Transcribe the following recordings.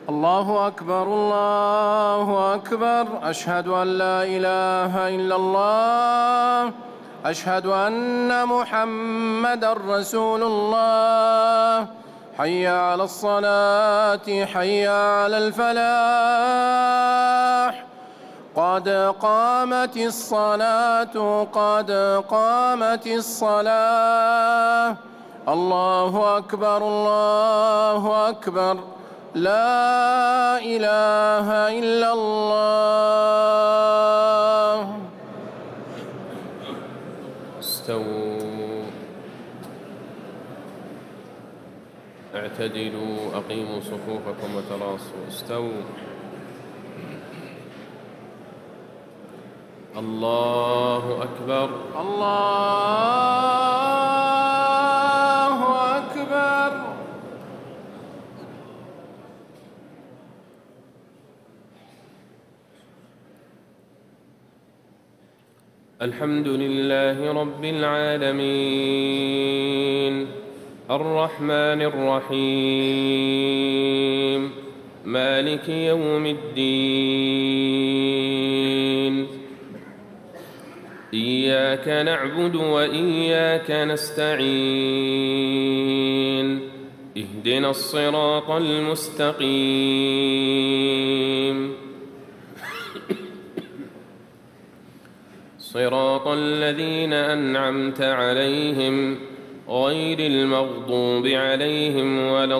الله أكبر الله أكبر. أشهد أن لا إله إلا الله. أشهد أن محمدًا رسول الله. حي على الصلاة حي على الفلاح. قد قامت الصلاة قد قامت الصلاة. الله أكبر الله أكبر. لا إله إلا الله. استووا، اعتدلوا، أقيموا صفوفكم وتراصوا. استووا. الله أكبر الله أكبر. الحمد لله رب العالمين، الرحمن الرحيم، مالك يوم الدين. إياك نعبد وإياك نستعين. اهدنا الصراط المستقيم، صراط الذين أنعمت عليهم غير المغضوب عليهم ولا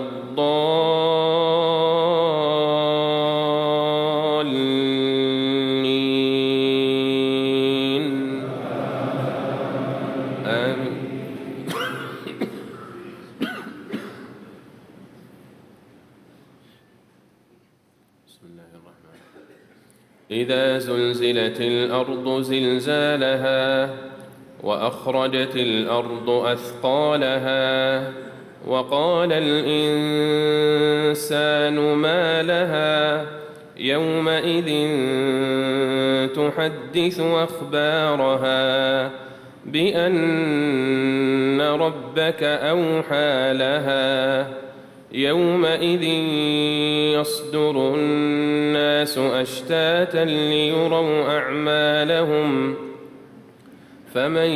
الضالين. آمين. بسم الله الرحمن الرحيم. إذا زلزلت الأرض زلزالها وأخرجت الأرض أثقالها وقال الإنسان ما لها يومئذ تحدث أخبارها بأن ربك أوحى لها. يومئذ يصدر الناس أشتاتا ليروا أعمالهم، فمن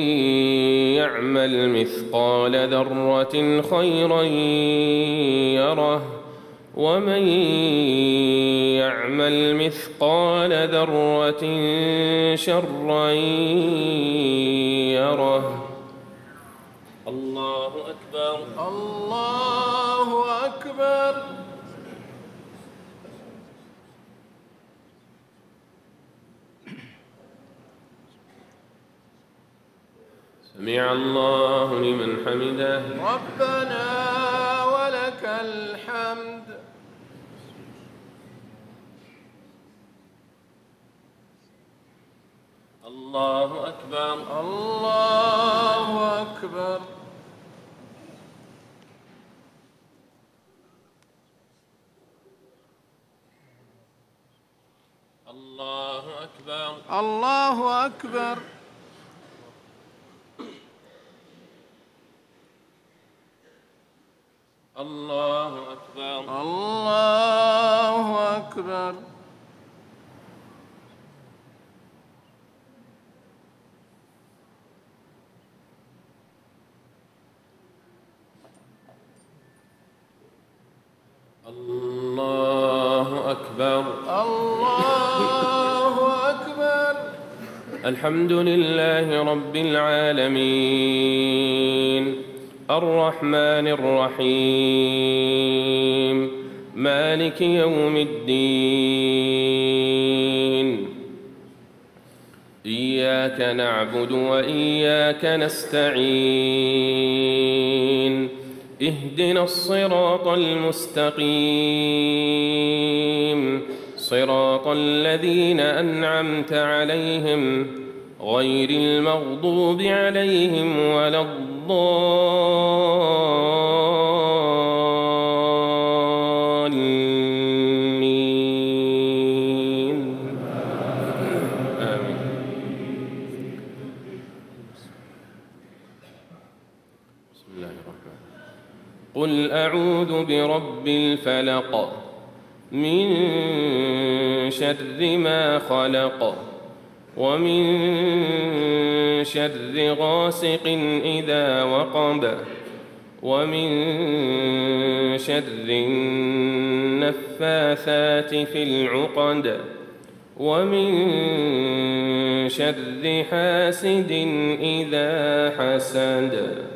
يعمل مثقال ذرة خيرا يره، ومن يعمل مثقال ذرة شرا يره. الله أكبر الله أكبر. سمع الله لمن حمده. ربنا ولك الحمد. الله أكبر الله أكبر. الله أكبر الله أكبر. الله أكبر الله أكبر. الله أكبر الله أكبر. الحمد لله رب العالمين، الرحمن الرحيم، مالك يوم الدين. إياك نعبد وإياك نستعين. اهدنا الصراط المستقيم، صراط الذين أنعمت عليهم غير المغضوب عليهم ولا الضالين. آمين. بسم الله الرحمن الرحيم. قل أعوذ برب الفلق من شر ما خلق ومن شر غاسق إذا وقب ومن شر النفاثات في العقد ومن شر حاسد إذا حسد.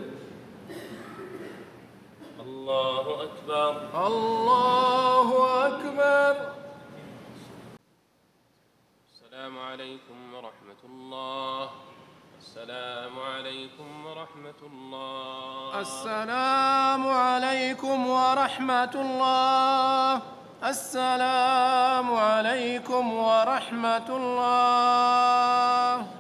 الله أكبر. الله أكبر. السلام عليكم ورحمة الله. السلام عليكم ورحمة الله. السلام عليكم ورحمة الله. السلام عليكم ورحمة الله.